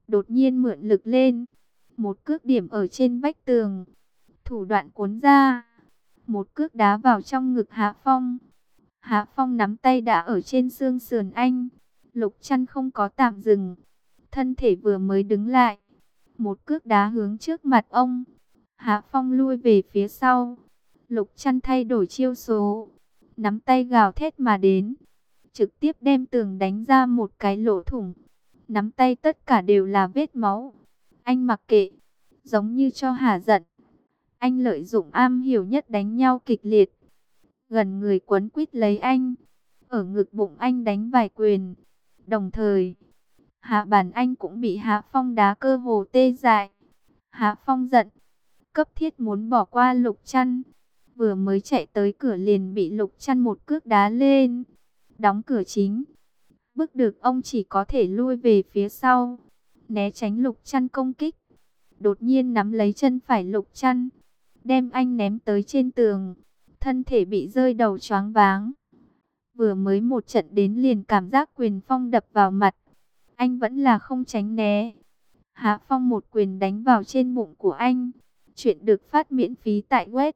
đột nhiên mượn lực lên, một cước điểm ở trên vách tường, thủ đoạn cuốn ra, một cước đá vào trong ngực Hạ Phong. Hạ Phong nắm tay đã ở trên xương sườn anh, Lục Trăn không có tạm dừng, thân thể vừa mới đứng lại, một cước đá hướng trước mặt ông. Hạ Phong lui về phía sau, Lục Trăn thay đổi chiêu số, nắm tay gào thét mà đến, trực tiếp đem tường đánh ra một cái lỗ thủng. Nắm tay tất cả đều là vết máu. Anh mặc kệ, giống như cho hả giận. Anh lợi dụng am hiểu nhất đánh nhau kịch liệt, gần người quấn quýt lấy anh, ở ngực bụng anh đánh vài quyền. Đồng thời, hạ bàn anh cũng bị Hạ Phong đá cơ hồ tê dại. Hạ Phong giận, cấp thiết muốn bỏ qua Lục Trăn, vừa mới chạy tới cửa liền bị Lục Trăn một cước đá lên, đóng cửa chính. Bức được ông chỉ có thể lui về phía sau, né tránh Lục Trăn công kích. Đột nhiên nắm lấy chân phải Lục Trăn, đem anh ném tới trên tường, thân thể bị rơi đầu choáng váng. Vừa mới một trận đến liền cảm giác quyền phong đập vào mặt, anh vẫn là không tránh né. Hạ Phong một quyền đánh vào trên bụng của anh. Chuyện được phát miễn phí tại web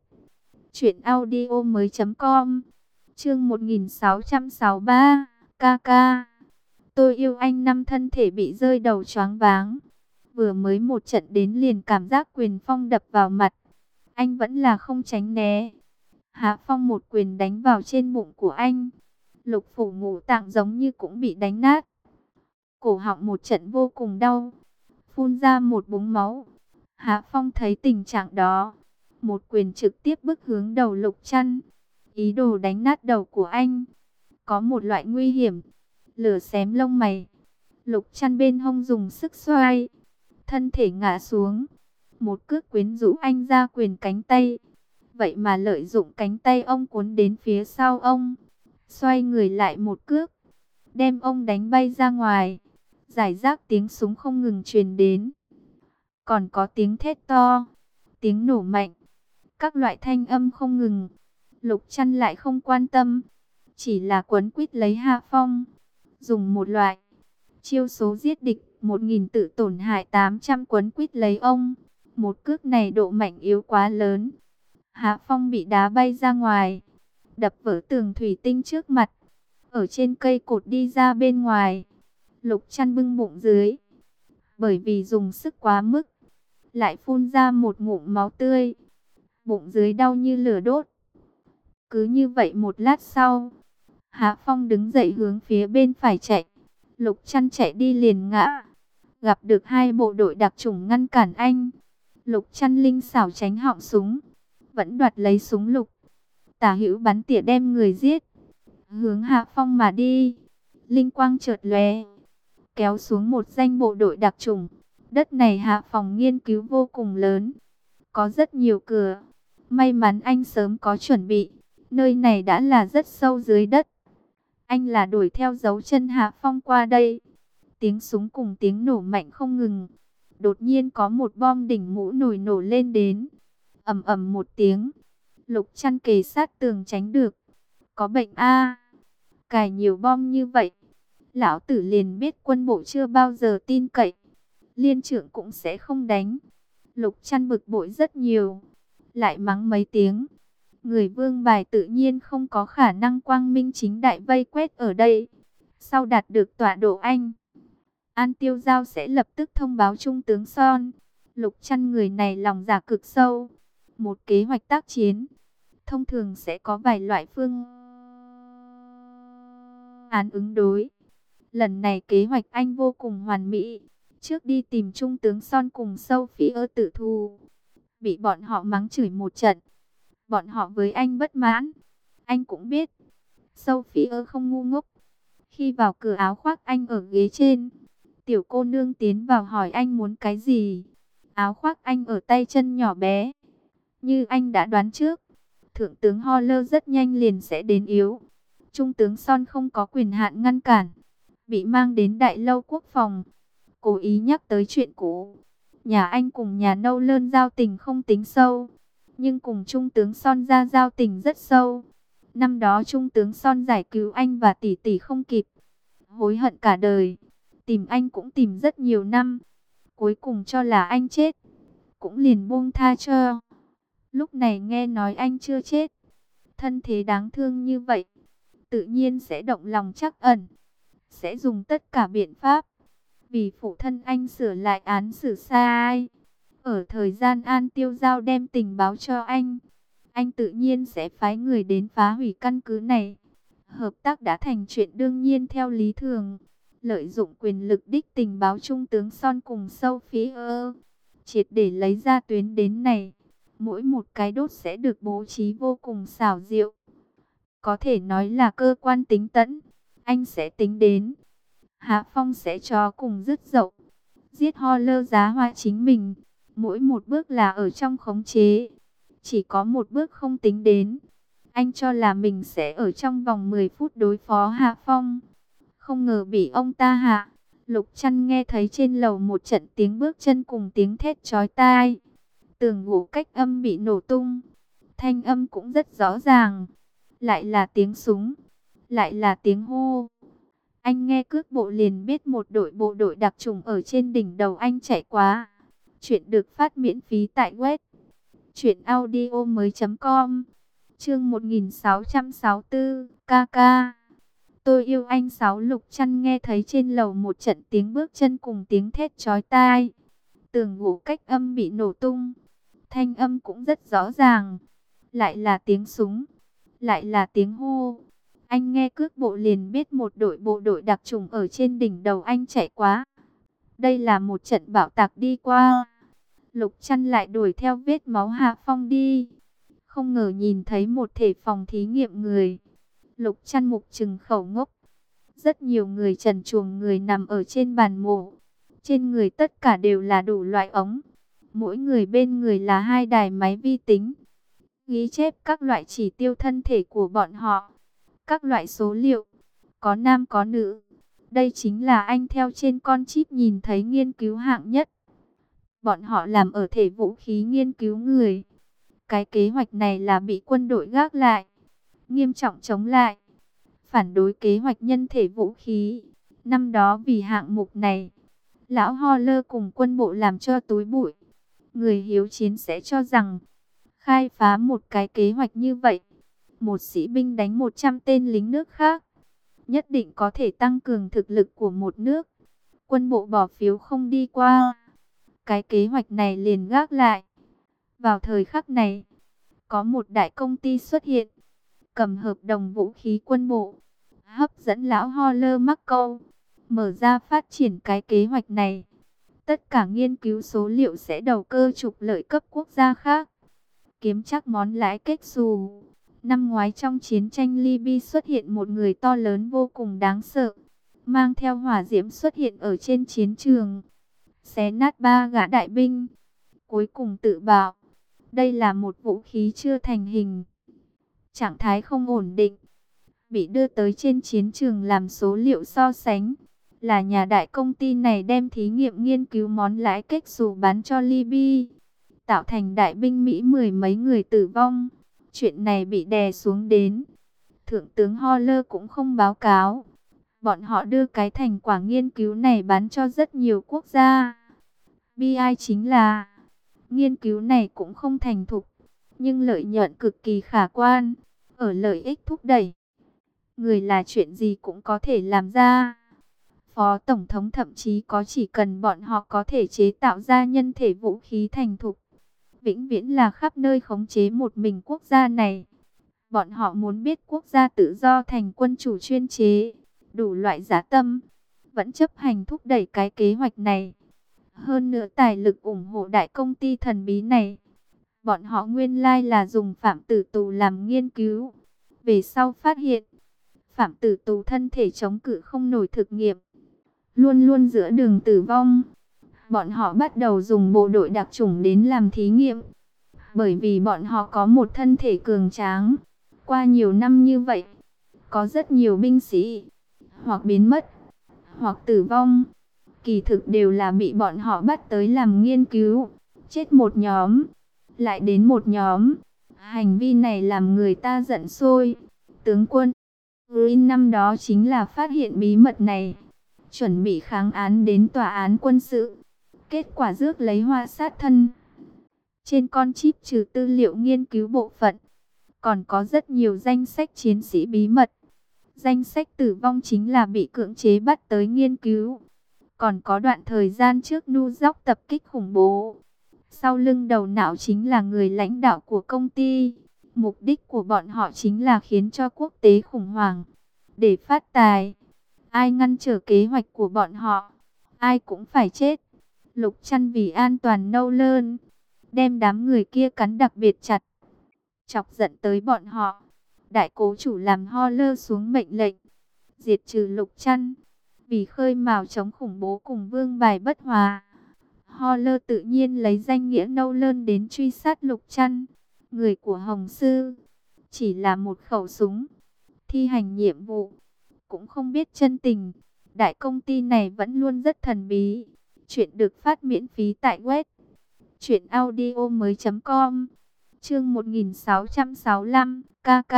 truyệnaudiomoi.com. Chương 1663, KK. Tôi yêu anh. Năm thân thể bị rơi đầu choáng váng. Vừa mới một trận đến liền cảm giác quyền phong đập vào mặt, anh vẫn là không tránh né. Hạ Phong một quyền đánh vào trên bụng của anh, lục phủ ngũ tạng giống như cũng bị đánh nát. Cổ họng một trận vô cùng đau, phun ra một búng máu. Hạ Phong thấy tình trạng đó, một quyền trực tiếp bức hướng đầu Lục Trăn, ý đồ đánh nát đầu của anh. Có một loại nguy hiểm, lửa xém lông mày. Lục Trăn bên hông dùng sức xoay, thân thể ngã xuống, một cước quyến rũ anh ra quyền cánh tay. Vậy mà lợi dụng cánh tay ông cuốn đến phía sau ông, xoay người lại một cước, đem ông đánh bay ra ngoài. Rải rác tiếng súng không ngừng truyền đến, còn có tiếng thét to, tiếng nổ mạnh, các loại thanh âm không ngừng. Lục Trăn lại không quan tâm, chỉ là quấn quýt lấy Hạ Phong, dùng một loại chiêu số giết địch 1000 tự tổn hại 800 quấn quýt lấy ông. Một cước này độ mạnh yếu quá lớn, Hạ Phong bị đá bay ra ngoài, đập vỡ tường thủy tinh trước mặt, ở trên cây cột đi ra bên ngoài. Lục Trăn bưng bụng dưới, bởi vì dùng sức quá mức, lại phun ra một ngụm máu tươi, bụng dưới đau như lửa đốt. Cứ như vậy một lát sau, Hạ Phong đứng dậy hướng phía bên phải chạy. Lục Trăn chạy đi liền ngã, gặp được hai bộ đội đặc chủng ngăn cản anh. Lục Trăn linh xảo tránh họng súng, vẫn đoạt lấy súng lục, tả hữu bắn tỉa đem người giết, hướng Hạ Phong mà đi. Linh quang chợt lóe, kéo xuống một danh bộ đội đặc chủng. Đất này Hạ Phong nghiên cứu vô cùng lớn, có rất nhiều cửa. May mắn anh sớm có chuẩn bị, nơi này đã là rất sâu dưới đất. Anh là đuổi theo dấu chân Hạ Phong qua đây. Tiếng súng cùng tiếng nổ mạnh không ngừng. Đột nhiên có một bom đỉnh mũ nổi nổ lên đến, ầm ầm một tiếng. Lục Trăn kề sát tường tránh được. Có bệnh a, cài nhiều bom như vậy, lão tử liền biết quân bộ chưa bao giờ tin cậy, liên trưởng cũng sẽ không đánh. Lục Trăn bực bội rất nhiều, lại mắng mấy tiếng. Người vương bài tự nhiên không có khả năng quang minh chính đại vây quét ở đây. Sau đạt được tọa độ anh, An Tiêu Giao sẽ lập tức thông báo Trung tướng Son. Lục Trăn người này lòng dạ cực sâu. Một kế hoạch tác chiến, thông thường sẽ có vài loại phương án ứng đối. Lần này kế hoạch anh vô cùng hoàn mỹ. Trước đi tìm Trung tướng Son cùng Sophie tự thù, bị bọn họ mắng chửi một trận. Bọn họ với anh bất mãn, anh cũng biết. Sophie không ngu ngốc. Khi vào cửa, áo khoác anh ở ghế trên. Tiểu cô nương tiến vào hỏi anh muốn cái gì. Áo khoác anh ở tay chân nhỏ bé. Như anh đã đoán trước, Thượng tướng Holler rất nhanh liền sẽ đến yếu. Trung tướng Son không có quyền hạn ngăn cản, bị mang đến Đại lâu Quốc phòng, cố ý nhắc tới chuyện cũ. Nhà anh cùng nhà Nâu Lơn giao tình không tính sâu, nhưng cùng Trung tướng Son ra giao tình rất sâu. Năm đó Trung tướng Son giải cứu anh và tỷ tỷ không kịp, hối hận cả đời. Tìm anh cũng tìm rất nhiều năm, cuối cùng cho là anh chết, cũng liền buông tha cho. Lúc này nghe nói anh chưa chết, thân thế đáng thương như vậy, tự nhiên sẽ động lòng trắc ẩn, sẽ dùng tất cả biện pháp vì phụ thân anh sửa lại án xử sai. Ở thời gian An Tiêu Giao đem tình báo cho anh tự nhiên sẽ phái người đến phá hủy căn cứ này. Hợp tác đã thành chuyện đương nhiên theo lý thường. Lợi dụng quyền lực đích tình báo trung tướng Son cùng Sophie triệt để lấy ra tuyến đến này. Mỗi một cái đốt sẽ được bố trí vô cùng xảo diệu. Có thể nói là cơ quan tính tẫn. Anh sẽ tính đến. Hạ Phong sẽ cho cùng dứt dậu. Giết Holler giá hoa chính mình. Mỗi một bước là ở trong khống chế. Chỉ có một bước không tính đến. Anh cho là mình sẽ ở trong vòng 10 phút đối phó Hạ Phong. Không ngờ bị ông ta hạ. Lục Trăn nghe thấy trên lầu một trận tiếng bước chân cùng tiếng thét chói tai. Tường ngủ cách âm bị nổ tung. Thanh âm cũng rất rõ ràng. Lại là tiếng súng. Lại là tiếng hô. Anh nghe cước bộ liền biết một đội bộ đội đặc chủng ở trên đỉnh đầu anh chạy qua. Chuyện được phát miễn phí tại web truyệnaudiomoi.com. Chương 1664, KK. Tôi yêu anh. Sáu. Lục Trăn nghe thấy trên lầu một trận tiếng bước chân cùng tiếng thét chói tai. Tường ngủ cách âm bị nổ tung. Thanh âm cũng rất rõ ràng. Lại là tiếng súng. Lại là tiếng hô. Anh nghe cước bộ liền biết một đội bộ đội đặc chủng ở trên đỉnh đầu anh chạy quá. Đây là một trận bạo tạc đi qua. Lục Trăn lại đuổi theo vết máu Hạ Phong đi. Không ngờ nhìn thấy một thể phòng thí nghiệm người. Lục Trăn mục trừng khẩu ngốc. Rất nhiều người trần truồng người nằm ở trên bàn mổ. Trên người tất cả đều là đủ loại ống. Mỗi người bên người là 2 đài máy vi tính. Ghi chép các loại chỉ tiêu thân thể của bọn họ. Các loại số liệu. Có nam có nữ. Đây chính là anh theo trên con chip nhìn thấy nghiên cứu hạng nhất. Bọn họ làm ở thể vũ khí nghiên cứu người. Cái kế hoạch này là bị quân đội gác lại. Nghiêm trọng chống lại. Phản đối kế hoạch nhân thể vũ khí. Năm đó vì hạng mục này, lão Holler cùng quân bộ làm cho túi bụi. Người hiếu chiến sẽ cho rằng, khai phá một cái kế hoạch như vậy, một sĩ binh đánh 100 tên lính nước khác, nhất định có thể tăng cường thực lực của một nước. Quân bộ bỏ phiếu không đi qua. Cái kế hoạch này liền gác lại. Vào thời khắc này, có một đại công ty xuất hiện, cầm hợp đồng vũ khí quân bộ, hấp dẫn lão Holler mắc câu, mở ra phát triển cái kế hoạch này. Tất cả nghiên cứu số liệu sẽ đầu cơ trục lợi cấp quốc gia khác, kiếm chắc món lãi kết xù. Năm ngoái trong chiến tranh Libya xuất hiện một người to lớn vô cùng đáng sợ, mang theo hỏa diễm xuất hiện ở trên chiến trường, xé nát 3 gã đại binh, cuối cùng tự bạo. Đây là một vũ khí chưa thành hình, trạng thái không ổn định, bị đưa tới trên chiến trường làm số liệu so sánh. Là nhà đại công ty này đem thí nghiệm nghiên cứu món lãi kết xù bán cho Libya, tạo thành đại binh Mỹ 10 mấy người tử vong. Chuyện này bị đè xuống đến. Thượng tướng Holler cũng không báo cáo. Bọn họ đưa cái thành quả nghiên cứu này bán cho rất nhiều quốc gia. Bi ai chính là nghiên cứu này cũng không thành thục, nhưng lợi nhuận cực kỳ khả quan. Ở lợi ích thúc đẩy, người là chuyện gì cũng có thể làm ra. Phó Tổng thống thậm chí có chỉ cần bọn họ có thể chế tạo ra nhân thể vũ khí thành thục, vĩnh viễn là khắp nơi khống chế một mình quốc gia này. Bọn họ muốn biết quốc gia tự do thành quân chủ chuyên chế, đủ loại dã tâm, vẫn chấp hành thúc đẩy cái kế hoạch này. Hơn nữa tài lực ủng hộ đại công ty thần bí này. Bọn họ nguyên lai là dùng phạm tử tù làm nghiên cứu. Về sau phát hiện, phạm tử tù thân thể chống cự không nổi thực nghiệm, luôn luôn giữa đường tử vong. Bọn họ bắt đầu dùng bộ đội đặc chủng đến làm thí nghiệm. Bởi vì bọn họ có một thân thể cường tráng. Qua nhiều năm như vậy, có rất nhiều binh sĩ hoặc biến mất, hoặc tử vong. Kỳ thực đều là bị bọn họ bắt tới làm nghiên cứu. Chết một nhóm, lại đến một nhóm. Hành vi này làm người ta giận sôi. Tướng quân Green năm đó chính là phát hiện bí mật này, chuẩn bị kháng án đến tòa án quân sự. Kết quả rước lấy hoa sát thân. Trên con chip trừ tư liệu nghiên cứu bộ phận, còn có rất nhiều danh sách chiến sĩ bí mật. Danh sách tử vong chính là bị cưỡng chế bắt tới nghiên cứu. Còn có đoạn thời gian trước New York tập kích khủng bố. Sau lưng đầu não chính là người lãnh đạo của công ty. Mục đích của bọn họ chính là khiến cho quốc tế khủng hoảng, để phát tài. Ai ngăn trở kế hoạch của bọn họ, ai cũng phải chết. Lục Trăn vì an toàn Nolan, đem đám người kia cắn đặc biệt chặt, chọc giận tới bọn họ. Đại cố chủ làm Holler xuống mệnh lệnh, diệt trừ Lục Trăn. Vì khơi mào chống khủng bố cùng vương bài bất hòa, Holler tự nhiên lấy danh nghĩa Nolan đến truy sát Lục Trăn. Người của Hồng Sư chỉ là một khẩu súng, thi hành nhiệm vụ, cũng không biết chân tình. Đại công ty này vẫn luôn rất thần bí. Chuyện được phát miễn phí tại web truyệnaudiomoi.com. Chương 1665, KK.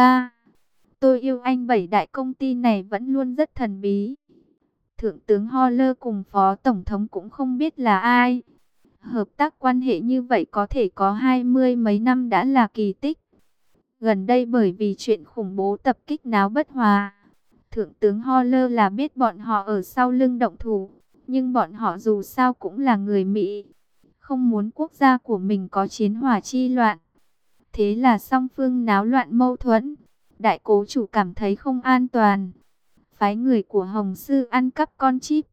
Tôi yêu anh. Bảy đại công ty này vẫn luôn rất thần bí. Thượng tướng Holler cùng Phó Tổng thống cũng không biết là ai. Hợp tác quan hệ như vậy có thể có 20 mấy năm đã là kỳ tích. Gần đây bởi vì chuyện khủng bố tập kích náo bất hòa, Thượng tướng Holler là biết bọn họ ở sau lưng động thủ. Nhưng bọn họ dù sao cũng là người Mỹ, không muốn quốc gia của mình có chiến hỏa chi loạn. Thế là song phương náo loạn mâu thuẫn. Đại cố chủ cảm thấy không an toàn, phái người của Hồng Sư ăn cắp con chip,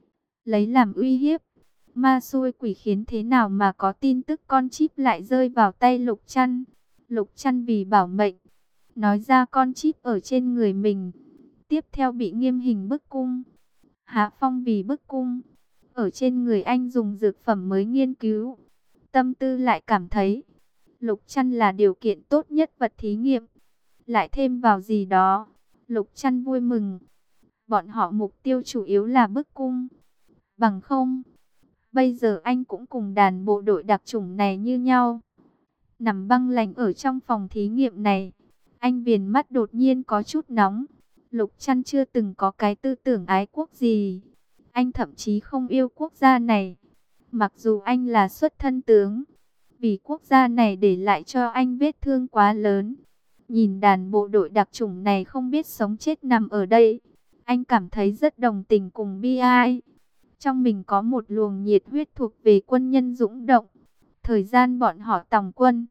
lấy làm uy hiếp. Ma xui quỷ khiến thế nào mà có tin tức con chip lại rơi vào tay Lục Trăn. Lục Trăn vì bảo mệnh, nói ra con chip ở trên người mình. Tiếp theo bị nghiêm hình bức cung. Hạ Phong vì bức cung, ở trên người anh dùng dược phẩm mới nghiên cứu. Tâm tư lại cảm thấy Lục Trăn là điều kiện tốt nhất vật thí nghiệm. Lại thêm vào gì đó, Lục Trăn vui mừng. Bọn họ mục tiêu chủ yếu là bức cung. Bằng không, bây giờ anh cũng cùng đàn bộ đội đặc chủng này như nhau, nằm băng lạnh ở trong phòng thí nghiệm này. Anh viền mắt đột nhiên có chút nóng. Lục Trăn chưa từng có cái tư tưởng ái quốc gì. Anh thậm chí không yêu quốc gia này. Mặc dù anh là xuất thân tướng, vì quốc gia này để lại cho anh vết thương quá lớn. Nhìn đàn bộ đội đặc chủng này không biết sống chết nằm ở đây, anh cảm thấy rất đồng tình cùng bi ai. Trong mình có một luồng nhiệt huyết thuộc về quân nhân dũng động. Thời gian bọn họ tòng quân,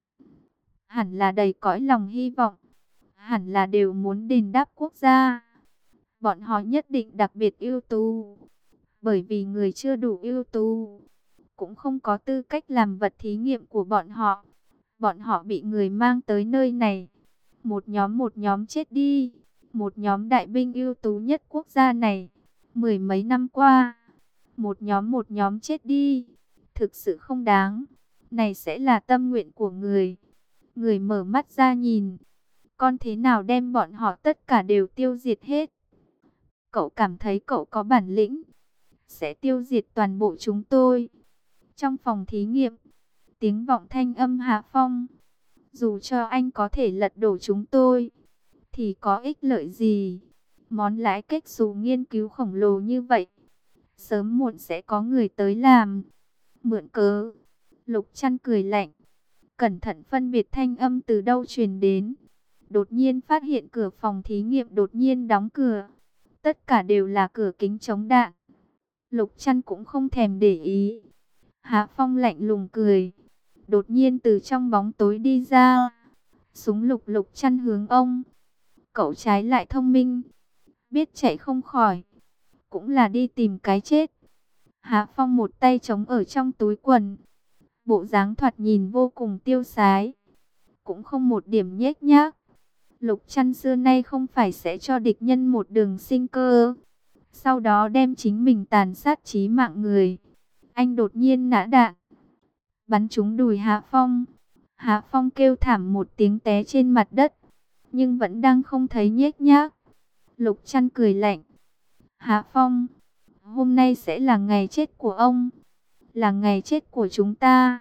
hẳn là đầy cõi lòng hy vọng, hẳn là đều muốn đền đáp quốc gia. Bọn họ nhất định đặc biệt ưu tú, bởi vì người chưa đủ ưu tú cũng không có tư cách làm vật thí nghiệm của bọn họ. Bọn họ bị người mang tới nơi này, một nhóm chết đi. Một nhóm đại binh ưu tú nhất quốc gia này, mười mấy năm qua, một nhóm chết đi. Thực sự không đáng. Này sẽ là tâm nguyện của người. Người mở mắt ra nhìn, con thế nào đem bọn họ tất cả đều tiêu diệt hết. Cậu cảm thấy cậu có bản lĩnh, sẽ tiêu diệt toàn bộ chúng tôi. Trong phòng thí nghiệm, tiếng vọng thanh âm Hạ Phong. Dù cho anh có thể lật đổ chúng tôi, thì có ích lợi gì? Món lãi kết xù nghiên cứu khổng lồ như vậy, sớm muộn sẽ có người tới làm. Mượn cớ. Lục Trăn cười lạnh, cẩn thận phân biệt thanh âm từ đâu truyền đến. Đột nhiên phát hiện cửa phòng thí nghiệm đột nhiên đóng cửa. Tất cả đều là cửa kính chống đạn. Lục Trăn cũng không thèm để ý. Hạ Phong lạnh lùng cười, đột nhiên từ trong bóng tối đi ra. Súng Lục Trăn hướng ông. Cậu trái lại thông minh, biết chạy không khỏi, cũng là đi tìm cái chết. Hạ Phong một tay chống ở trong túi quần, bộ dáng thoạt nhìn vô cùng tiêu sái, cũng không một điểm nhếch nhác. Lục Trăn xưa nay không phải sẽ cho địch nhân một đường sinh cơ, sau đó đem chính mình tàn sát chí mạng người. Anh đột nhiên nã đạn, bắn trúng đùi Hạ Phong. Hạ Phong kêu thảm một tiếng té trên mặt đất, nhưng vẫn đang không thấy nhếch nhác. Lục Trăn cười lạnh, Hạ Phong, hôm nay sẽ là ngày chết của ông, là ngày chết của chúng ta.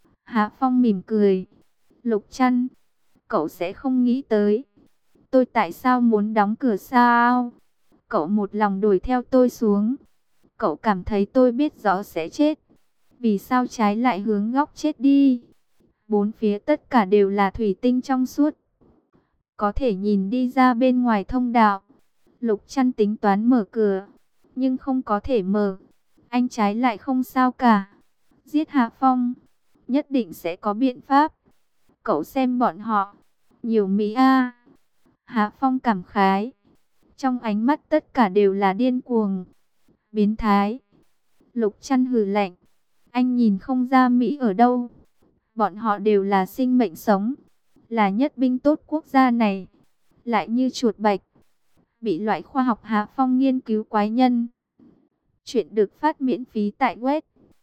Hạ Phong mỉm cười, Lục Trăn, cậu sẽ không nghĩ tới tôi tại sao muốn đóng cửa sao? Cậu một lòng đuổi theo tôi xuống, cậu cảm thấy tôi biết rõ sẽ chết, Vì sao trái lại hướng góc chết đi? Bốn phía tất cả đều là thủy tinh trong suốt, có thể nhìn đi ra bên ngoài thông đạo. Lục Trăn tính toán mở cửa, nhưng không có thể mở. Anh trái lại không sao cả. Giết Hạ Phong, nhất định sẽ có biện pháp. Cậu xem bọn họ, nhiều Mỹ a. Hạ Phong cảm khái. Trong ánh mắt tất cả đều là điên cuồng, biến thái. Lục Trăn hừ lạnh. Anh nhìn không ra Mỹ ở đâu. Bọn họ đều là sinh mệnh sống, là nhất binh tốt quốc gia này. Lại như chuột bạch, bị loại khoa học Hạ Phong nghiên cứu quái nhân. Chuyện được phát miễn phí tại web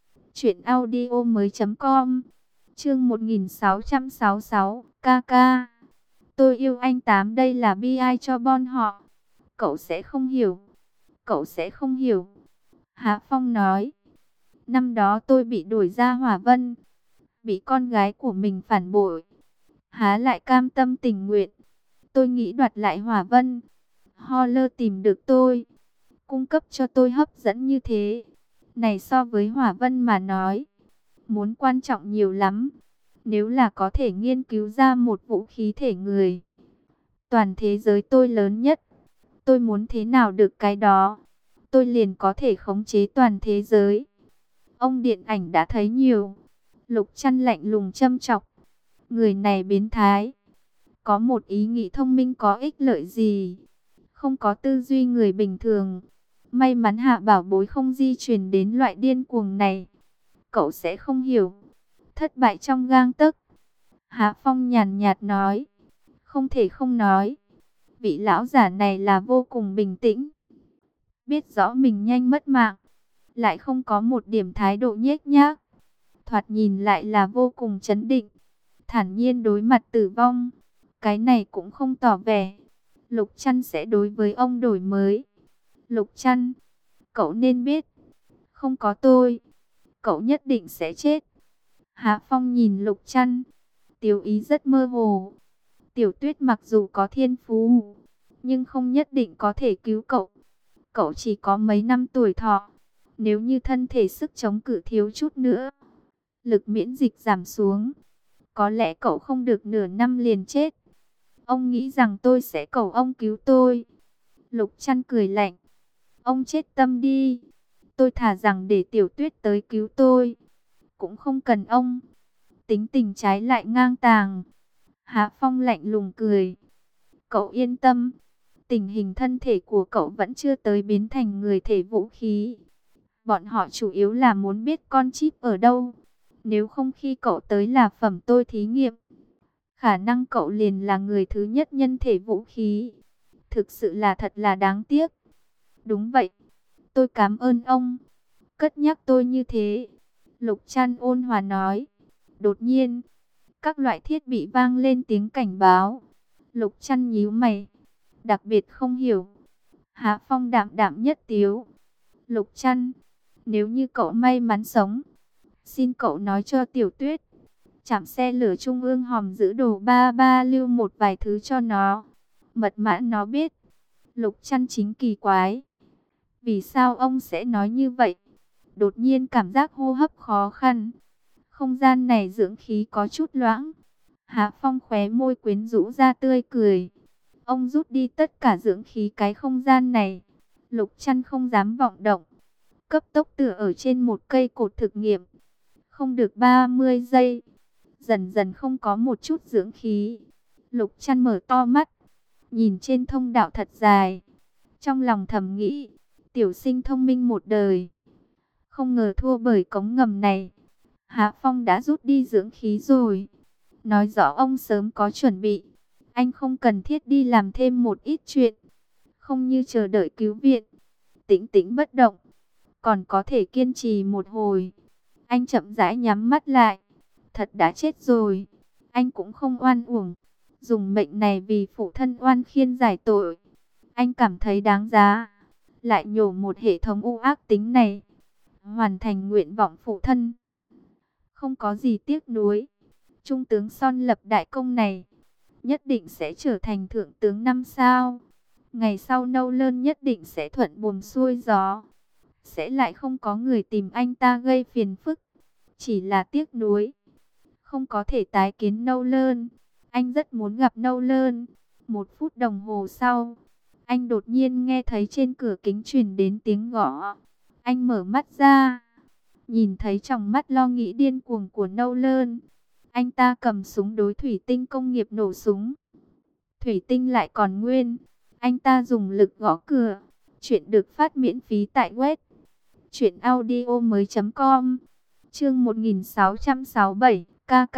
truyệnaudiomoi.com. Chương 1666, KK. Tôi yêu anh tám, đây là bi ai cho bọn họ. Cậu sẽ không hiểu. Cậu sẽ không hiểu. Hạ Phong nói. Năm đó tôi bị đuổi ra Hỏa Vân, bị con gái của mình phản bội, há lại cam tâm tình nguyện. Tôi nghĩ đoạt lại Hỏa Vân. Holler tìm được tôi, cung cấp cho tôi hấp dẫn như thế. Này so với Hỏa Vân mà nói, muốn quan trọng nhiều lắm. Nếu là có thể nghiên cứu ra một vũ khí thể người, toàn thế giới tôi lớn nhất. Tôi muốn thế nào được cái đó, tôi liền có thể khống chế toàn thế giới. Ông điện ảnh đã thấy nhiều. Lục Trăn lạnh lùng châm chọc. Người này biến thái. Có một ý nghĩ thông minh có ích lợi gì? Không có tư duy người bình thường. May mắn Hạ Bảo Bối không di truyền đến loại điên cuồng này. Cậu sẽ không hiểu. Thất bại trong gang tấc. Hạ Phong nhàn nhạt nói. Không thể không nói, vị lão giả này là vô cùng bình tĩnh. Biết rõ mình nhanh mất mạng, lại không có một điểm thái độ nhếch nhác. Thoạt nhìn lại là vô cùng trấn định, thản nhiên đối mặt tử vong. Cái này cũng không tỏ vẻ Lục Trăn sẽ đối với ông đổi mới. Lục Trăn, cậu nên biết, không có tôi, cậu nhất định sẽ chết. Hạ Phong nhìn Lục Trăn, tiểu ý rất mơ hồ. Tiểu Tuyết mặc dù có thiên phú, nhưng không nhất định có thể cứu cậu. Cậu chỉ có mấy năm tuổi thọ. Nếu như thân thể sức chống cự thiếu chút nữa, lực miễn dịch giảm xuống, có lẽ cậu không được nửa năm liền chết. Ông nghĩ rằng tôi sẽ cầu ông cứu tôi? Lục Trăn cười lạnh. Ông chết tâm đi. Tôi thà rằng để Tiểu Tuyết tới cứu tôi, cũng không cần ông. Tính tình trái lại ngang tàng. Hạ Phong lạnh lùng cười. Cậu yên tâm, tình hình thân thể của cậu vẫn chưa tới biến thành người thể vũ khí. Bọn họ chủ yếu là muốn biết con chip ở đâu. Nếu không khi cậu tới là phẩm tôi thí nghiệm, khả năng cậu liền là người thứ nhất nhân thể vũ khí. Thực sự là thật là đáng tiếc. Đúng vậy, tôi cảm ơn ông, cất nhắc tôi như thế. Lục Trăn ôn hòa nói. Đột nhiên, các loại thiết bị vang lên tiếng cảnh báo. Lục Trăn nhíu mày, đặc biệt không hiểu. Hạ Phong đạm đạm nhất tiếu. Lục Trăn, nếu như cậu may mắn sống, xin cậu nói cho Tiểu Tuyết, trạm xe lửa trung ương hòm giữ đồ 33 lưu một vài thứ cho nó, mật mã nó biết. Lục Trăn chính kỳ quái, vì sao ông sẽ nói như vậy? Đột nhiên cảm giác hô hấp khó khăn. Không gian này dưỡng khí có chút loãng. Hạ Phong khóe môi quyến rũ ra tươi cười. Ông rút đi tất cả dưỡng khí cái không gian này. Lục Trăn không dám vọng động, cấp tốc tựa ở trên một cây cột thực nghiệm. Không được 30 giây, dần dần không có một chút dưỡng khí. Lục Trăn mở to mắt, nhìn trên thông đạo thật dài. Trong lòng thầm nghĩ, tiểu sinh thông minh một đời, không ngờ thua bởi cống ngầm này. Hạ Phong đã rút đi dưỡng khí rồi, nói rõ ông sớm có chuẩn bị. Anh không cần thiết đi làm thêm một ít chuyện, không như chờ đợi cứu viện, tĩnh tĩnh bất động, còn có thể kiên trì một hồi. Anh chậm rãi nhắm mắt lại. Thật đã chết rồi, anh cũng không oan uổng. Dùng mệnh này vì phụ thân oan khiên giải tội, anh cảm thấy đáng giá. Lại nhổ một hệ thống u ác tính này, hoàn thành nguyện vọng phụ thân, không có gì tiếc nuối. Trung tướng Son lập đại công này, nhất định sẽ trở thành thượng tướng 5 sao. Ngày sau Nâu Lơn nhất định sẽ thuận buồm xuôi gió, sẽ lại không có người tìm anh ta gây phiền phức. Chỉ là tiếc nuối, không có thể tái kiến Nolan. Anh rất muốn gặp Nolan. 1 phút đồng hồ sau, anh đột nhiên nghe thấy trên cửa kính truyền đến tiếng gõ. Anh mở mắt ra, nhìn thấy trong mắt lo nghĩ điên cuồng của Nolan. Anh ta cầm súng đối thủy tinh công nghiệp nổ súng. Thủy tinh lại còn nguyên. Anh ta dùng lực gõ cửa. Chuyện được phát miễn phí tại web truyệnaudiomoi.com. Chương 1667, KK.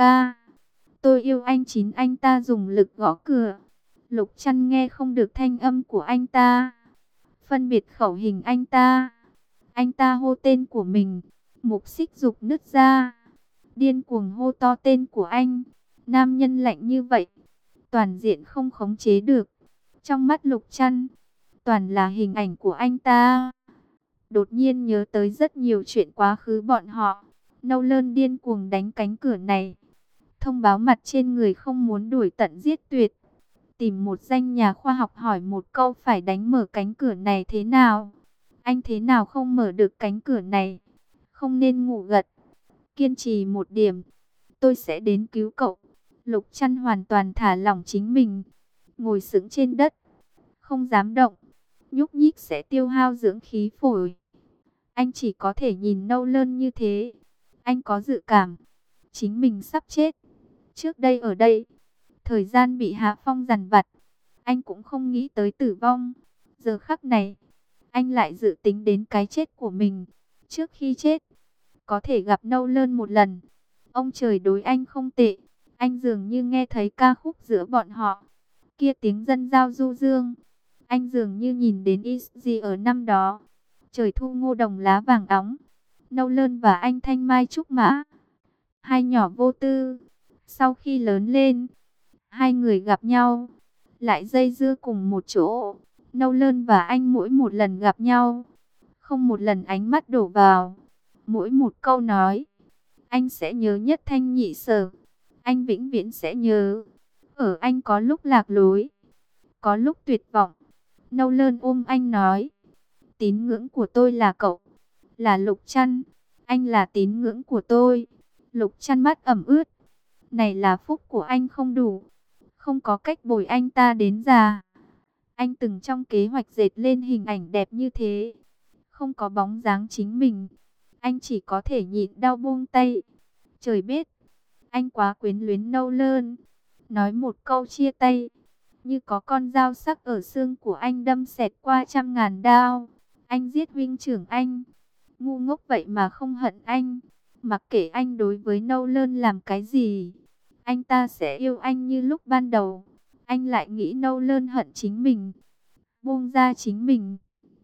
Tôi yêu anh. Anh ta dùng lực gõ cửa. Lục Trăn nghe không được thanh âm của anh ta, phân biệt khẩu hình anh ta. Anh ta hô tên của mình. Mục Xích Dục nứt ra, điên cuồng hô to tên của anh. Nam nhân lạnh như vậy, toàn diện không khống chế được. Trong mắt Lục Trăn, toàn là hình ảnh của anh ta. Đột nhiên nhớ tới rất nhiều chuyện quá khứ bọn họ. Nolan điên cuồng đánh cánh cửa này, thông báo mặt trên người không muốn đuổi tận giết tuyệt. Tìm một danh nhà khoa học hỏi một câu phải đánh mở cánh cửa này thế nào. Anh thế nào không mở được cánh cửa này? Không nên ngủ gật. Kiên trì một điểm, tôi sẽ đến cứu cậu. Lục Trăn hoàn toàn thả lỏng chính mình, ngồi sững trên đất, không dám động. Nhúc nhích sẽ tiêu hao dưỡng khí phổi. Anh chỉ có thể nhìn Nolan như thế. Anh có dự cảm chính mình sắp chết. Trước đây ở đây, thời gian bị Hạ Phong dằn vặt, anh cũng không nghĩ tới tử vong. Giờ khắc này, anh lại dự tính đến cái chết của mình. Trước khi chết, có thể gặp Nolan một lần. Ông trời đối anh không tệ. Anh dường như nghe thấy ca khúc giữa bọn họ. Kia tiếng dân giao du dương. Anh dường như nhìn đến Easy ở năm đó. Trời thu ngô đồng lá vàng óng. Nolan và anh thanh mai trúc mã. Hai nhỏ vô tư. Sau khi lớn lên, hai người gặp nhau, lại dây dưa cùng một chỗ. Nolan và anh mỗi một lần gặp nhau, không một lần ánh mắt đổ vào. Mỗi một câu nói, anh sẽ nhớ nhất thanh nhị sở. Anh vĩnh viễn sẽ nhớ. Ở anh có lúc lạc lối, có lúc tuyệt vọng. Nolan ôm anh nói, tín ngưỡng của tôi là cậu, là Lục Trăn. Anh là tín ngưỡng của tôi. Lục Trăn mắt ẩm ướt. Này là phúc của anh không đủ, không có cách bồi anh ta đến già. Anh từng trong kế hoạch dệt lên hình ảnh đẹp như thế, không có bóng dáng chính mình. Anh chỉ có thể nhịn đau buông tay. Trời biết, anh quá quyến luyến Nolan. Nói một câu chia tay, như có con dao sắc ở xương của anh đâm xẹt qua trăm ngàn đao. Anh giết huynh trưởng anh, ngu ngốc vậy mà không hận anh. Mặc kệ anh đối với Nolan làm cái gì, anh ta sẽ yêu anh như lúc ban đầu. Anh lại nghĩ Nolan hận chính mình, buông ra chính mình,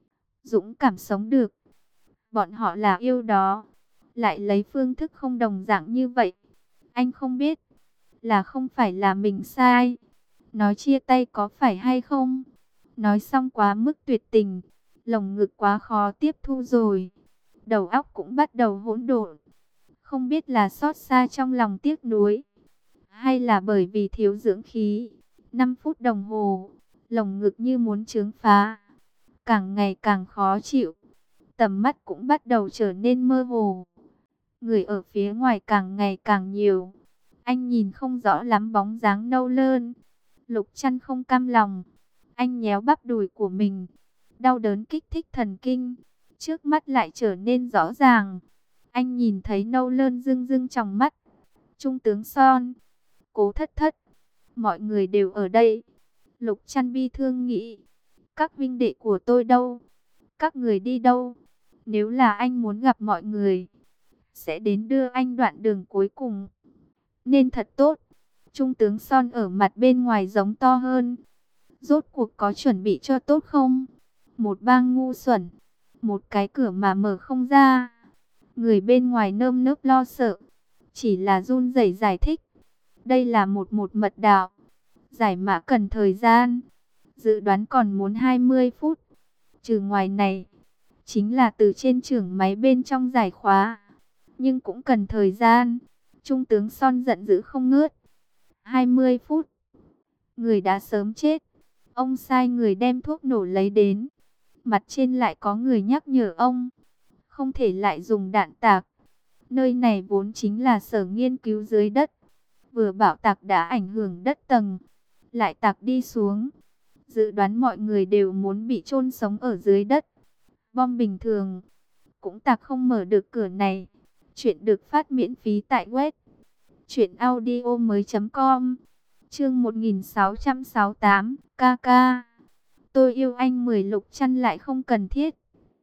dũng cảm sống được. Bọn họ là yêu đó, lại lấy phương thức không đồng dạng như vậy. Anh không biết, là không phải là mình sai. Nói chia tay có phải hay không? Nói xong quá mức tuyệt tình, lồng ngực quá khó tiếp thu rồi. Đầu óc cũng bắt đầu hỗn độn. Không biết là xót xa trong lòng tiếc nuối, hay là bởi vì thiếu dưỡng khí. 5 phút đồng hồ, lồng ngực như muốn chướng phá, càng ngày càng khó chịu. Tầm mắt cũng bắt đầu trở nên mơ hồ. Người ở phía ngoài càng ngày càng nhiều. Anh nhìn không rõ lắm bóng dáng Nolan. Lục Trăn không cam lòng. Anh nhéo bắp đùi của mình. Đau đớn kích thích thần kinh. Trước mắt lại trở nên rõ ràng. Anh nhìn thấy Nolan rưng rưng trong mắt. Trung tướng Son, Cố Thất Thất, mọi người đều ở đây. Lục Trăn bi thương nghĩ, các huynh đệ của tôi đâu? Các người đi đâu? Nếu là anh muốn gặp mọi người, sẽ đến đưa anh đoạn đường cuối cùng. Nên thật tốt. Trung tướng Son ở mặt bên ngoài giống to hơn. Rốt cuộc có chuẩn bị cho tốt không? Một bang ngu xuẩn, một cái cửa mà mở không ra. Người bên ngoài nơm nớp lo sợ, chỉ là run rẩy giải thích. Đây là một mật đạo, giải mã cần thời gian. Dự đoán còn muốn 20 phút. Trừ ngoài này, chính là từ trên trưởng máy bên trong giải khóa. Nhưng cũng cần thời gian. Trung tướng Son giận dữ không ngớt. 20 phút. Người đã sớm chết. Ông sai người đem thuốc nổ lấy đến. Mặt trên lại có người nhắc nhở ông, không thể lại dùng đạn tạc. Nơi này vốn chính là sở nghiên cứu dưới đất. Vừa bão tạc đã ảnh hưởng đất tầng, lại tạc đi xuống. Dự đoán mọi người đều muốn bị chôn sống ở dưới đất. Bom bình thường cũng tạc không mở được cửa này. Chuyện được phát miễn phí tại web truyệnaudiomoi.com. Chương 1668, KK. Tôi yêu anh. 10 Lục Trăn lại không cần thiết.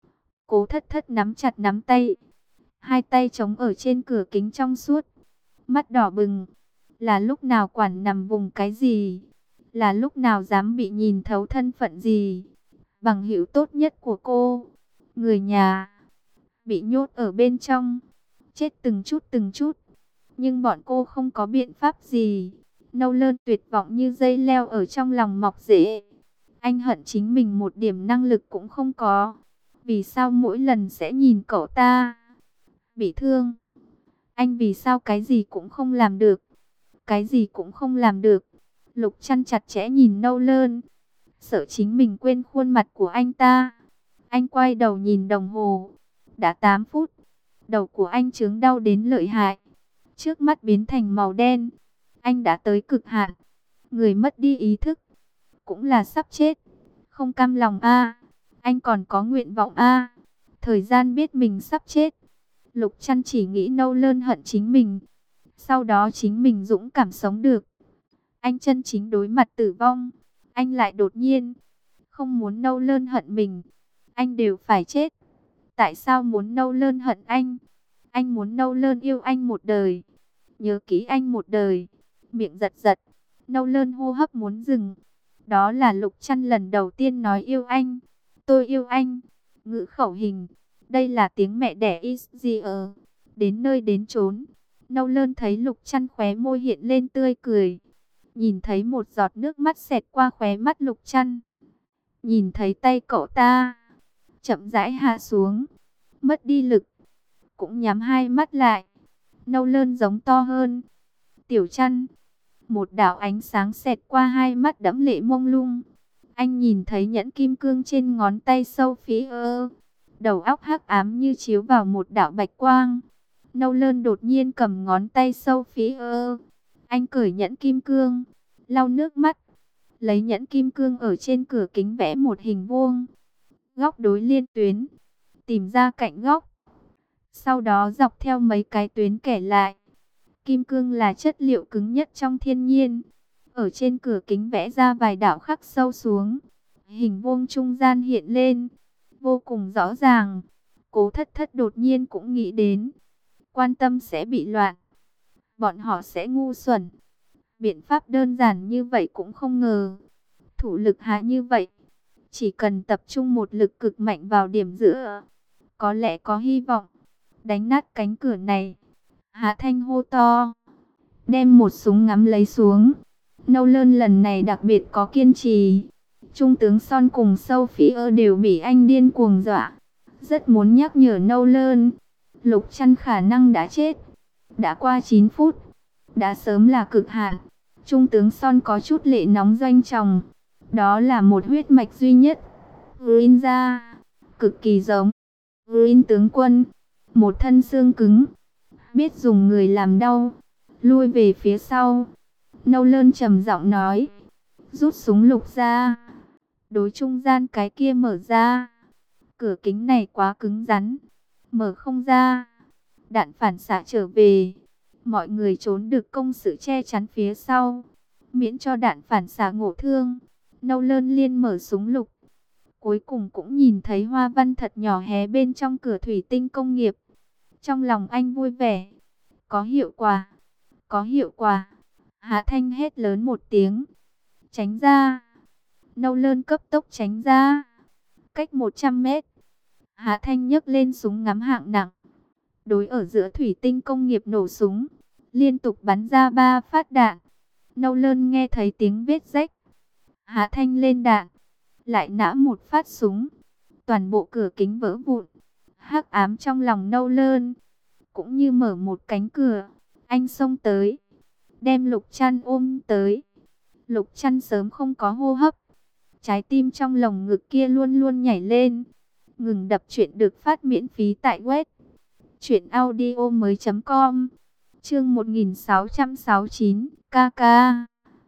Cố Thất Thất nắm chặt nắm tay, hai tay chống ở trên cửa kính trong suốt, mắt đỏ bừng. Là lúc nào quản nằm vùng cái gì? Là lúc nào dám bị nhìn thấu thân phận gì? Bằng hữu tốt nhất của cô, người nhà, bị nhốt ở bên trong, chết từng chút từng chút. Nhưng bọn cô không có biện pháp gì. Nâu Lơn tuyệt vọng như dây leo ở trong lòng mọc rễ. Anh hận chính mình một điểm năng lực cũng không có. Vì sao mỗi lần sẽ nhìn cậu ta bị thương? Anh vì sao cái gì cũng không làm được? Cái gì cũng không làm được. Lục Trăn chặt chẽ nhìn Nâu Lơn, sợ chính mình quên khuôn mặt của anh ta. Anh quay đầu nhìn đồng hồ. Đã 8 phút. Đầu của anh chướng đau đến lợi hại. Trước mắt biến thành màu đen. Anh đã tới cực hạn. Người mất đi ý thức, cũng là sắp chết. Không cam lòng a. Anh còn có nguyện vọng a. Thời gian biết mình sắp chết. Lục Trăn chỉ nghĩ Nâu Lơn hận chính mình, sau đó chính mình dũng cảm sống được. Anh chân chính đối mặt tử vong. Anh lại đột nhiên không muốn Nâu Lơn hận mình. Anh đều phải chết. Tại sao muốn Nâu Lơn hận anh? Anh muốn Nâu Lơn yêu anh một đời, nhớ kỹ anh một đời. Miệng giật giật, Nâu Lơn hô hấp muốn dừng. Đó là Lục Trăn lần đầu tiên nói yêu anh. Tôi yêu anh. Ngữ khẩu hình. Đây là tiếng mẹ đẻ Israel. Đến nơi đến chốn, Nâu Lơn thấy Lục Trăn khóe môi hiện lên tươi cười. Nhìn thấy một giọt nước mắt xẹt qua khóe mắt Lục Trăn. Nhìn thấy tay cậu ta chậm rãi hạ xuống, mất đi lực, cũng nhắm hai mắt lại. Nâu Lơn giống to hơn. Tiểu Trăn. Một đạo ánh sáng xẹt qua hai mắt đẫm lệ mông lung. Anh nhìn thấy nhẫn kim cương trên ngón tay Sophie. Đầu óc hắc ám như chiếu vào một đạo bạch quang. Nâu Lơn đột nhiên cầm ngón tay Sophie. Anh cởi nhẫn kim cương, lau nước mắt, lấy nhẫn kim cương ở trên cửa kính vẽ một hình vuông, góc đối liên tuyến, tìm ra cạnh góc. Sau đó dọc theo mấy cái tuyến kẻ lại. Kim cương là chất liệu cứng nhất trong thiên nhiên. Ở trên cửa kính vẽ ra vài đạo khắc sâu xuống. Hình vuông trung gian hiện lên, vô cùng rõ ràng. Cố Thất Thất đột nhiên cũng nghĩ đến, quan tâm sẽ bị loạn, bọn họ sẽ ngu xuẩn. Biện pháp đơn giản như vậy cũng không ngờ. Thủ lực hạ như vậy, chỉ cần tập trung một lực cực mạnh vào điểm giữa, có lẽ có hy vọng đánh nát cánh cửa này. Hạ Thanh hô to, đem một súng ngắm lấy xuống. Nâu Lơn lần này đặc biệt có kiên trì. Trung tướng Son cùng Sophie đều bị anh điên cuồng dọa. Rất muốn nhắc nhở Nâu Lơn, Lục Trăn khả năng đã chết. Đã qua 9 phút, đã sớm là cực hạn. Trung tướng Son có chút lệ nóng doanh tròng. Đó là một huyết mạch duy nhất. Green ra, cực kỳ giống. Green tướng quân, một thân xương cứng, biết dùng người làm đau. Lui về phía sau. Nâu Lơn trầm giọng nói, rút súng lục ra. Đối trung gian cái kia mở ra. Cửa kính này quá cứng rắn, mở không ra. Đạn phản xạ trở về. Mọi người trốn được công sự che chắn phía sau, miễn cho đạn phản xạ ngộ thương. Nâu Lơn liên mở súng lục. Cuối cùng cũng nhìn thấy hoa văn thật nhỏ hé bên trong cửa thủy tinh công nghiệp. Trong lòng anh vui vẻ. Có hiệu quả, có hiệu quả. Hạ Thanh hét lớn một tiếng, tránh ra. Nâu Lơn cấp tốc tránh ra. Cách 100 mét, Hạ Thanh nhấc lên súng ngắm hạng nặng, đối ở giữa thủy tinh công nghiệp nổ súng, liên tục bắn ra 3 phát đạn. Nâu Lơn nghe thấy tiếng vết rách. Hạ Thanh lên đạn, lại nã một phát súng, toàn bộ cửa kính vỡ vụn. Hắc ám trong lòng Nâu Lơn cũng như mở một cánh cửa. Anh xông tới, đem Lục Trăn ôm tới. Lục Trăn sớm không có hô hấp, trái tim trong lồng ngực kia luôn luôn nhảy lên. Ngừng đập. Truyện được phát miễn phí tại web Chuyện audio mới.com. Chương 1669, ca.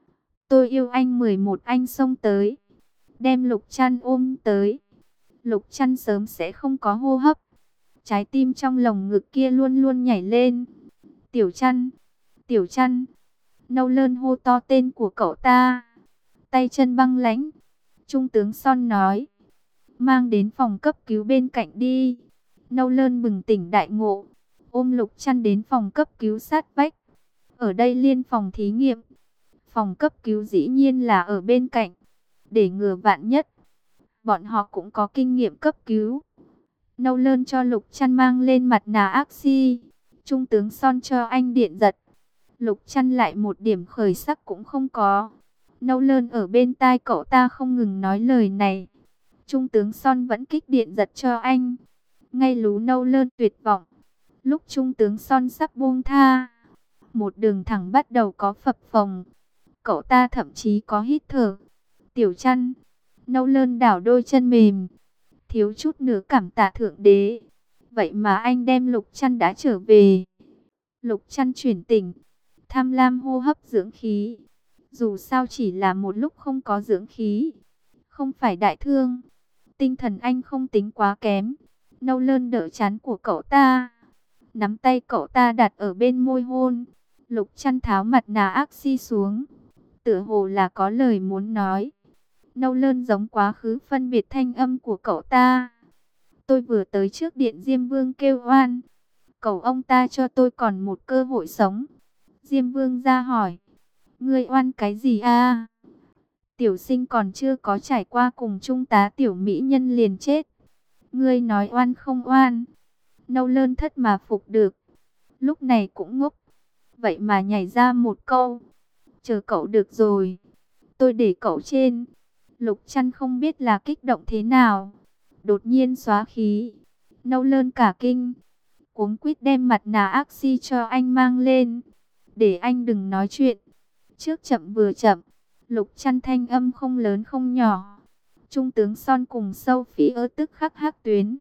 Tôi yêu anh. 11 anh xông tới, đem Lục Trăn ôm tới. Lục Trăn sớm sẽ không có hô hấp, trái tim trong lồng ngực kia luôn luôn nhảy lên. Tiểu Trăn, Tiểu Trăn. Nâu Lơn hô to tên của cậu ta, tay chân băng lãnh. Trung tướng Son nói, mang đến phòng cấp cứu bên cạnh đi. Nâu Lơn bừng tỉnh đại ngộ, ôm Lục Trăn đến phòng cấp cứu sát vách. Ở đây liên phòng thí nghiệm, phòng cấp cứu dĩ nhiên là ở bên cạnh. Để ngừa vạn nhất, bọn họ cũng có kinh nghiệm cấp cứu. Nâu Lơn cho Lục Trăn mang lên mặt nạ oxy. Trung tướng Son cho anh điện giật. Lục Trăn lại một điểm khởi sắc cũng không có. Nâu Lơn ở bên tai cậu ta không ngừng nói lời này. Trung tướng Son vẫn kích điện giật cho anh. Ngay lú Nâu Lơn tuyệt vọng. Lúc Trung tướng Son sắp buông tha, một đường thẳng bắt đầu có phập phồng. Cậu ta thậm chí có hít thở. Tiểu Trăn. Nâu Lơn đảo đôi chân mềm, thiếu chút nữa cảm tạ thượng đế. Vậy mà anh đem Lục Trăn đã trở về. Lục Trăn chuyển tỉnh, tham lam hô hấp dưỡng khí. Dù sao chỉ là một lúc không có dưỡng khí, không phải đại thương. Tinh thần anh không tính quá kém. Nâu Lơn đỡ trán của cậu ta, nắm tay cậu ta đặt ở bên môi hôn. Lục Trăn tháo mặt nạ oxy xuống, tựa hồ là có lời muốn nói. Nâu Lơn giống quá khứ phân biệt thanh âm của cậu ta. Tôi vừa tới trước điện Diêm Vương kêu oan, cầu ông ta cho tôi còn một cơ hội sống. Diêm Vương ra hỏi, ngươi oan cái gì a? Tiểu sinh còn chưa có trải qua cùng trung tá tiểu mỹ nhân liền chết, ngươi nói oan không oan? Nâu Lơn thất mà phục được, lúc này cũng ngốc, vậy mà nhảy ra một câu, chờ cậu được rồi, tôi để cậu trên. Lục Trăn không biết là kích động thế nào, đột nhiên xóa khí. Nâu Lơn cả kinh, cuống quýt đem mặt nạ oxy cho anh mang lên, để anh đừng nói chuyện. Trước chậm vừa chậm, Lục Trăn thanh âm không lớn không nhỏ. Trung tướng Son cùng Sâu Phỉ ơ tức khắc hắc tuyến,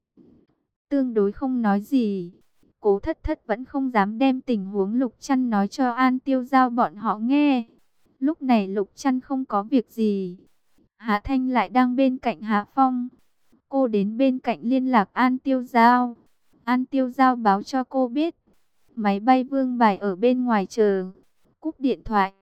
tương đối không nói gì. Cố Thất Thất vẫn không dám đem tình huống Lục Trăn nói cho An Tiêu Giao bọn họ nghe. Lúc này Lục Trăn không có việc gì, Hạ Thanh lại đang bên cạnh Hạ Phong. Cô đến bên cạnh liên lạc An Tiêu Giao. An Tiêu Giao báo cho cô biết, máy bay Vương Bài ở bên ngoài chờ. Cúp điện thoại,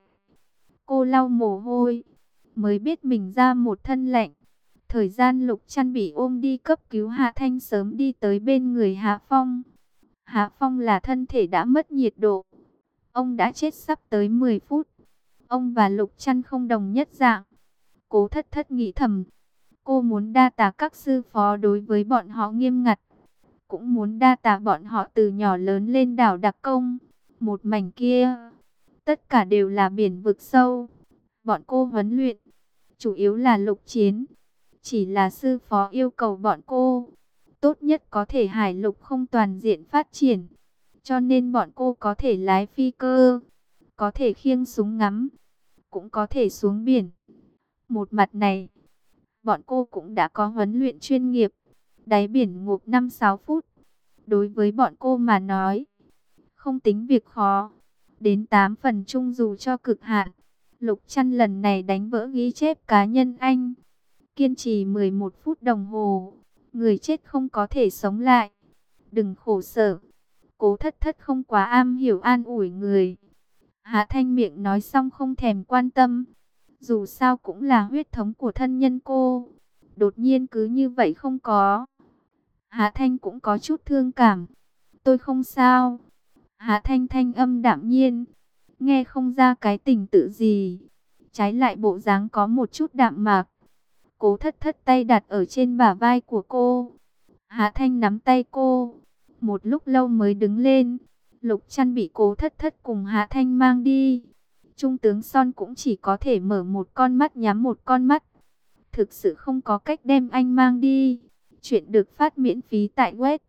cô lau mồ hôi, mới biết mình ra một thân lạnh. Thời gian Lục Trăn bị ôm đi cấp cứu, Hạ Thanh sớm đi tới bên người Hạ Phong. Hạ Phong là thân thể đã mất nhiệt độ, ông đã chết sắp tới 10 phút. Ông và Lục Trăn không đồng nhất dạng. Cố Thất Thất nghĩ thầm, cô muốn đa tạ các sư phó đối với bọn họ nghiêm ngặt, cũng muốn đa tạ bọn họ từ nhỏ lớn lên đảo đặc công. Một mảnh kia, tất cả đều là biển vực sâu. Bọn cô huấn luyện, chủ yếu là lục chiến. Chỉ là sư phó yêu cầu bọn cô, tốt nhất có thể hải lục không toàn diện phát triển. Cho nên bọn cô có thể lái phi cơ, có thể khiêng súng ngắm, cũng có thể xuống biển. Một mặt này, bọn cô cũng đã có huấn luyện chuyên nghiệp. Đáy biển ngụp 5-6 phút, đối với bọn cô mà nói, không tính việc khó. Đến 8 phần chung dù cho cực hạn. Lục Trăn lần này đánh vỡ ghi chép cá nhân anh. Kiên trì 11 phút đồng hồ, người chết không có thể sống lại. Đừng khổ sở. Cố Thất Thất không quá am hiểu an ủi người. Hạ Thanh miệng nói xong không thèm quan tâm. Dù sao cũng là huyết thống của thân nhân cô, đột nhiên cứ như vậy không có. Hạ Thanh cũng có chút thương cảm. Tôi không sao. Hạ Thanh thanh âm đạm nhiên, nghe không ra cái tình tự gì, trái lại bộ dáng có một chút đạm mạc. Cố Thất Thất tay đặt ở trên bả vai của cô. Hạ Thanh nắm tay cô, một lúc lâu mới đứng lên. Lục Trăn bị Cố Thất Thất cùng Hạ Thanh mang đi. Trung tướng Son cũng chỉ có thể mở một con mắt nhắm một con mắt. Thực sự không có cách đem anh mang đi. Chuyện được phát miễn phí tại web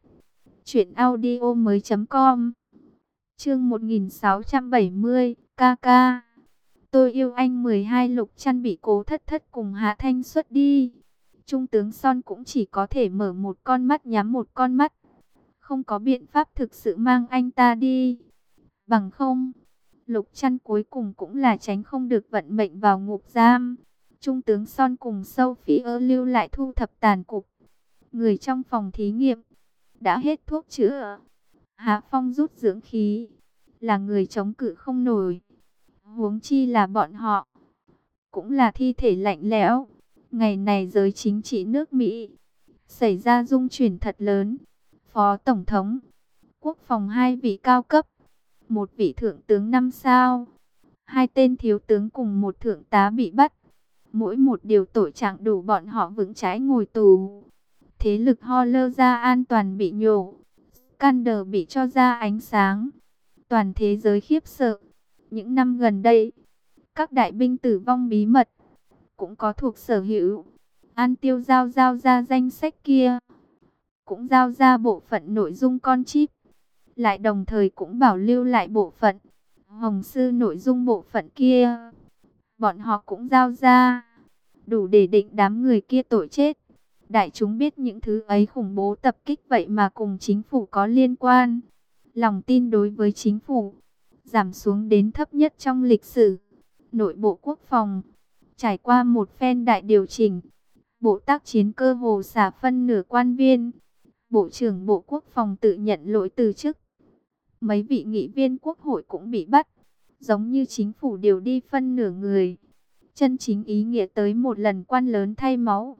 truyệnaudiomoi.com. Chương 1670, ca. Tôi yêu anh. 12 Lục Trăn bị Cố Thất Thất cùng Hạ Thanh xuất đi. Trung tướng Son cũng chỉ có thể mở một con mắt nhắm một con mắt. không có biện pháp thực sự mang anh ta đi. Bằng không, Lục Trăn cuối cùng cũng là tránh không được vận mệnh vào ngục giam. Trung tướng Son cùng Sophie lưu lại thu thập tàn cục. Người trong phòng thí nghiệm đã hết thuốc chữa. Hạ Phong rút dưỡng khí, là người chống cự không nổi. Huống chi là bọn họ, cũng là thi thể lạnh lẽo. Ngày này giới chính trị nước Mỹ xảy ra rung chuyển thật lớn. Phó Tổng thống, Quốc phòng hai vị cao cấp, một vị thượng tướng 5 sao, hai tên thiếu tướng cùng một thượng tá bị bắt. Mỗi một điều tội trạng đủ bọn họ vững trái ngồi tù. Thế lực Holler ra an toàn bị nhổ. Scandal bị cho ra ánh sáng. Toàn thế giới khiếp sợ. Những năm gần đây, các đại binh tử vong bí mật cũng có thuộc sở hữu. An Tiêu giao ra danh sách kia, cũng giao ra bộ phận nội dung con chip, lại đồng thời cũng bảo lưu lại bộ phận Hồng Sư nội dung bộ phận kia. Bọn họ cũng giao ra, đủ để định đám người kia tội chết. Đại chúng biết những thứ ấy khủng bố tập kích vậy mà cùng chính phủ có liên quan. Lòng tin đối với chính phủ giảm xuống đến thấp nhất trong lịch sử. Nội bộ quốc phòng trải qua một phen đại điều chỉnh, bộ tác chiến cơ hồ xả phân nửa quan viên. Bộ trưởng Bộ Quốc phòng tự nhận lỗi từ chức. Mấy vị nghị viên quốc hội cũng bị bắt, giống như chính phủ điều đi phân nửa người. Chân chính ý nghĩa tới một lần quan lớn thay máu.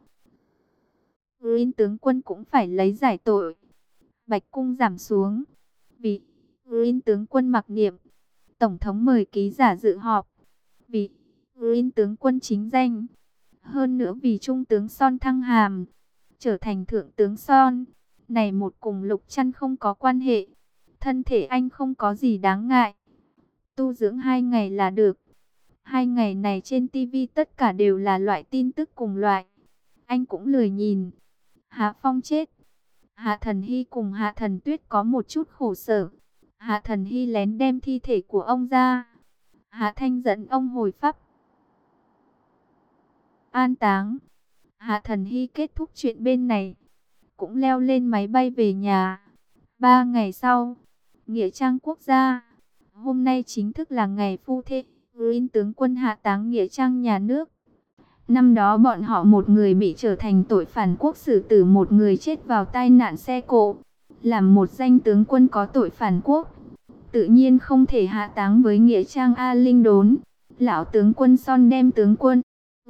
Green tướng quân cũng phải lấy giải tội. Bạch cung giảm xuống vì Green tướng quân mặc niệm. Tổng thống mời ký giả dự họp vì Green tướng quân chính danh. Hơn nữa vì trung tướng Son thăng hàm, trở thành thượng tướng Son. Này một cùng Lục Trăn không có quan hệ. Thân thể anh không có gì đáng ngại. Tu dưỡng 2 ngày là được. 2 ngày này trên TV tất cả đều là loại tin tức cùng loại. Anh cũng lười nhìn. Hạ Phong chết. Hạ Thần Hy cùng Hạ Thần Tuyết có một chút khổ sở. Hạ Thần Hy lén đem thi thể của ông ra. Hạ Thanh dẫn ông hồi Pháp an táng. Hạ Thần Hy kết thúc chuyện bên này, cũng leo lên máy bay về nhà. 3 ngày sau, nghĩa trang quốc gia. Hôm nay chính thức là ngày phu thê. Green tướng quân hạ táng nghĩa trang nhà nước. Năm đó bọn họ một người bị trở thành tội phản quốc xử tử, một người chết vào tai nạn xe cộ. Làm một danh tướng quân có tội phản quốc, tự nhiên không thể hạ táng với nghĩa trang A Linh Đốn. Lão tướng quân Son đem tướng quân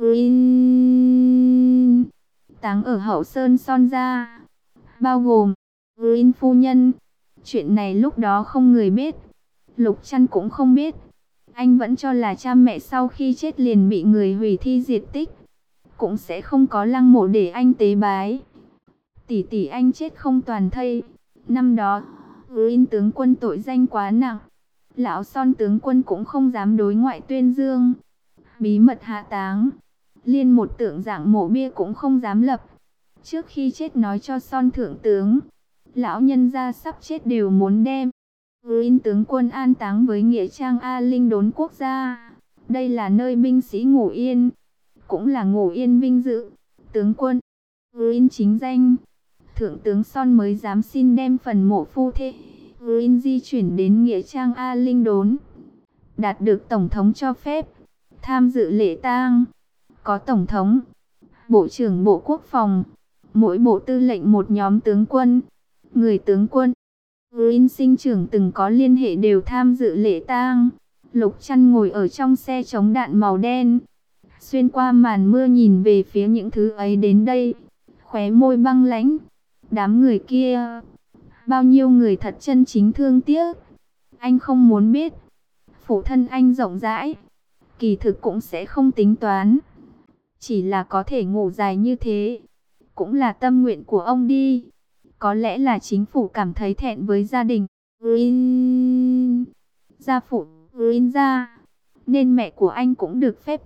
Green táng ở Hậu Sơn Son ra, bao gồm Green phu nhân. Chuyện này lúc đó không người biết, Lục Trăn cũng không biết. Anh vẫn cho là cha mẹ sau khi chết liền bị người hủy thi diệt tích, cũng sẽ không có lăng mộ để anh tế bái. Tỷ tỷ anh chết không toàn thây. Năm đó Green tướng quân tội danh quá nặng, lão Son tướng quân cũng không dám đối ngoại tuyên dương, bí mật hạ táng. Liên một tượng dạng mộ bia cũng không dám lập. Trước khi chết nói cho Son thượng tướng, lão nhân gia sắp chết đều muốn đem Green tướng quân an táng với nghĩa trang A Linh Đốn quốc gia. Đây là nơi binh sĩ ngủ yên, cũng là ngủ yên vinh dự. Tướng quân Green chính danh, thượng tướng Son mới dám xin đem phần mộ phu thê Green di chuyển đến nghĩa trang A Linh Đốn. Đạt được tổng thống cho phép tham dự lễ tang, có tổng thống, bộ trưởng Bộ Quốc phòng, mỗi bộ tư lệnh một nhóm tướng quân. Người tướng quân Green sinh trưởng từng có liên hệ đều tham dự lễ tang. Lục Trăn ngồi ở trong xe chống đạn màu đen, xuyên qua màn mưa nhìn về phía những thứ ấy đến đây, khóe môi băng lãnh. Đám người kia, bao nhiêu người thật chân chính thương tiếc. Anh không muốn biết. Phụ thân anh rộng rãi, kỳ thực cũng sẽ không tính toán. Chỉ là có thể ngủ dài như thế, cũng là tâm nguyện của ông đi. Có lẽ là chính phủ cảm thấy thẹn với gia đình Green, gia phụ Green gia, nên mẹ của anh cũng được phép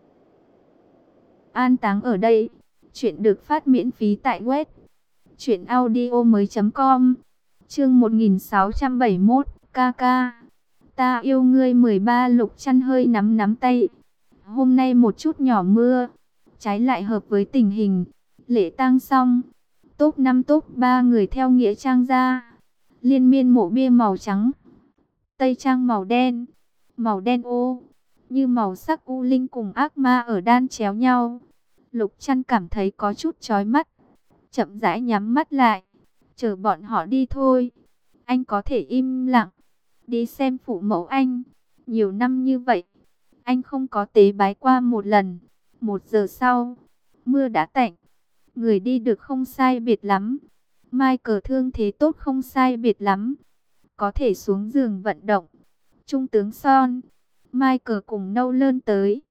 an táng ở đây. Chuyện được phát miễn phí tại web truyệnaudiomoi.com. Chương 1671, KK. Ta yêu ngươi 13. Lục Trăn hơi nắm tay. Hôm nay một chút nhỏ mưa, trái lại hợp với tình hình. Lễ tang xong, top 5 top 3 người theo nghĩa trang ra. Liên miên mộ bia màu trắng, tây trang màu đen ô, như màu sắc u linh cùng ác ma ở đan chéo nhau. Lục Trăn cảm thấy có chút chói mắt, chậm rãi nhắm mắt lại, chờ bọn họ đi thôi. Anh có thể im lặng, đi xem phụ mẫu anh. Nhiều năm như vậy, anh không có tế bái qua một lần. 1 giờ sau, mưa đã tạnh, người đi được không sai biệt lắm. Michael thương thế tốt không sai biệt lắm, có thể xuống giường vận động. Trung tướng Son, Michael cùng Nolan tới.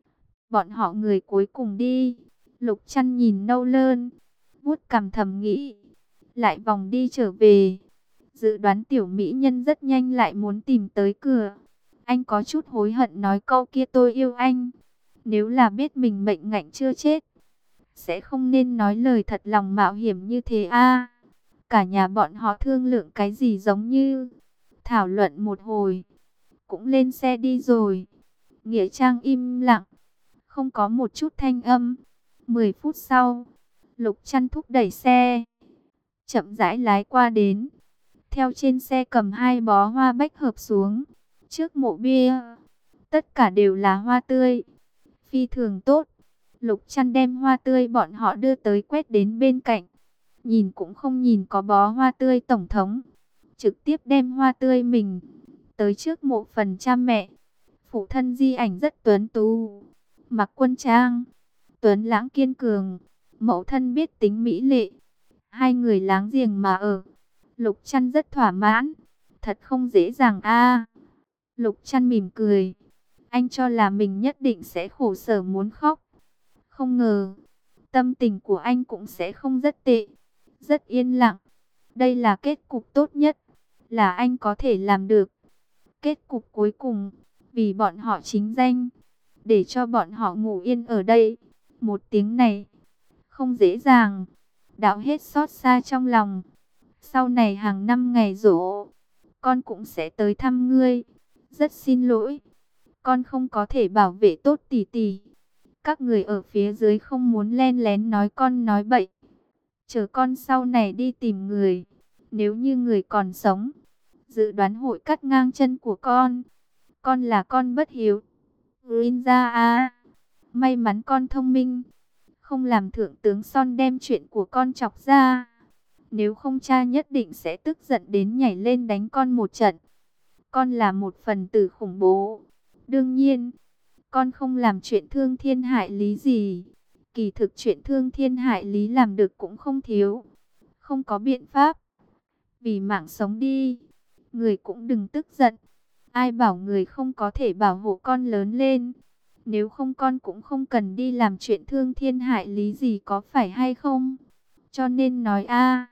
Bọn họ người cuối cùng đi. Lục Trăn nhìn Nolan, vuốt cằm thầm nghĩ, lại vòng đi trở về. Dự đoán tiểu mỹ nhân rất nhanh lại muốn tìm tới cửa. Anh có chút hối hận nói câu kia tôi yêu anh. Nếu là biết mình mệnh ngạnh chưa chết, sẽ không nên nói lời thật lòng mạo hiểm như thế a. Cả nhà bọn họ thương lượng cái gì giống như thảo luận một hồi, cũng lên xe đi rồi. Nghĩa Trang im lặng, không có một chút thanh âm. 10 phút sau, Lục Trăn thúc đẩy xe, chậm rãi lái qua đến. Theo trên xe cầm 2 bó hoa bách hợp xuống. Trước mộ bia, tất cả đều là hoa tươi, phi thường tốt. Lục Trăn đem hoa tươi bọn họ đưa tới quét đến bên cạnh. Nhìn cũng không nhìn có bó hoa tươi tổng thống, trực tiếp đem hoa tươi mình tới trước mộ phần cha mẹ. Phụ thân di ảnh rất tuấn tú, mặc quân trang, tuấn lãng kiên cường. Mẫu thân biết tính mỹ lệ, hai người láng giềng mà ở. Lục Trăn rất thỏa mãn, thật không dễ dàng a. Lục Trăn mỉm cười, anh cho là mình nhất định sẽ khổ sở muốn khóc. Không ngờ, tâm tình của anh cũng sẽ không rất tệ, rất yên lặng. Đây là kết cục tốt nhất, là anh có thể làm được. Kết cục cuối cùng, vì bọn họ chính danh, để cho bọn họ ngủ yên ở đây. Một tiếng này, không dễ dàng. Đạo hết xót xa trong lòng. Sau này hàng năm ngày giỗ, con cũng sẽ tới thăm ngươi. Rất xin lỗi, con không có thể bảo vệ tốt tỷ tỷ. Các người ở phía dưới không muốn len lén nói con nói bậy. Chờ con sau này đi tìm người, nếu như người còn sống, dự đoán hội cắt ngang chân của con. Con là con bất hiếu. Rinza à, may mắn con thông minh, không làm thượng tướng Son đem chuyện của con chọc ra. Nếu không cha nhất định sẽ tức giận đến nhảy lên đánh con một trận. Con là một phần tử khủng bố. Đương nhiên, con không làm chuyện thương thiên hại lý gì. Kỳ thực chuyện thương thiên hại lý làm được cũng không thiếu. Không có biện pháp. Vì mạng sống đi, người cũng đừng tức giận. Ai bảo người không có thể bảo hộ con lớn lên. Nếu không con cũng không cần đi làm chuyện thương thiên hại lý gì, có phải hay không? Cho nên nói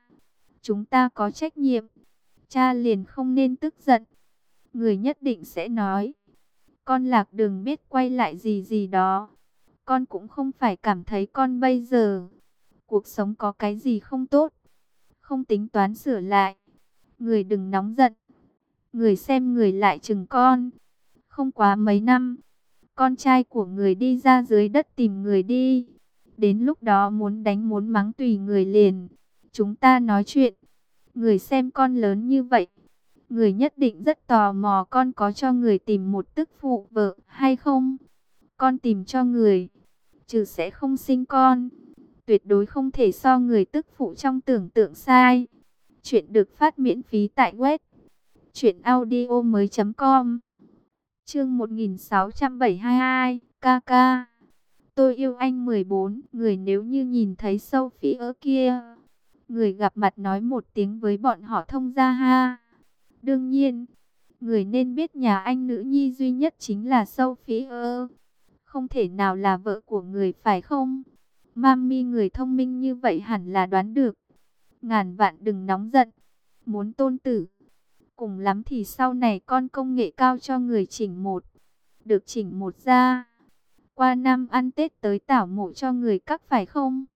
chúng ta có trách nhiệm. Cha liền không nên tức giận. Người nhất định sẽ nói, con lạc đường biết quay lại gì gì đó. Con cũng không phải cảm thấy con bây giờ cuộc sống có cái gì không tốt, không tính toán sửa lại. Người đừng nóng giận. Người xem người lại chừng con. Không quá mấy năm, con trai của người đi ra dưới đất tìm người đi. Đến lúc đó muốn đánh muốn mắng tùy người liền. Chúng ta nói chuyện. Người xem con lớn như vậy, người nhất định rất tò mò con có cho người tìm một tức phụ vợ hay không. Con tìm cho người, trừ sẽ không sinh con, tuyệt đối không thể so người tức phụ trong tưởng tượng sai. Chuyện được phát miễn phí tại web truyệnaudiomoi.com. Chương 1672, KK. Tôi yêu anh 14. Người nếu như nhìn thấy Sophie ở kia, người gặp mặt nói một tiếng với bọn họ thông ra ha. Đương nhiên, người nên biết nhà anh nữ nhi duy nhất chính là Sophie, không thể nào là vợ của người phải không? Mami người thông minh như vậy hẳn là đoán được. Ngàn vạn đừng nóng giận. Muốn tôn tử, cùng lắm thì sau này con công nghệ cao cho người chỉnh một. Được chỉnh một ra, qua năm ăn Tết tới tảo mộ cho người các phải không?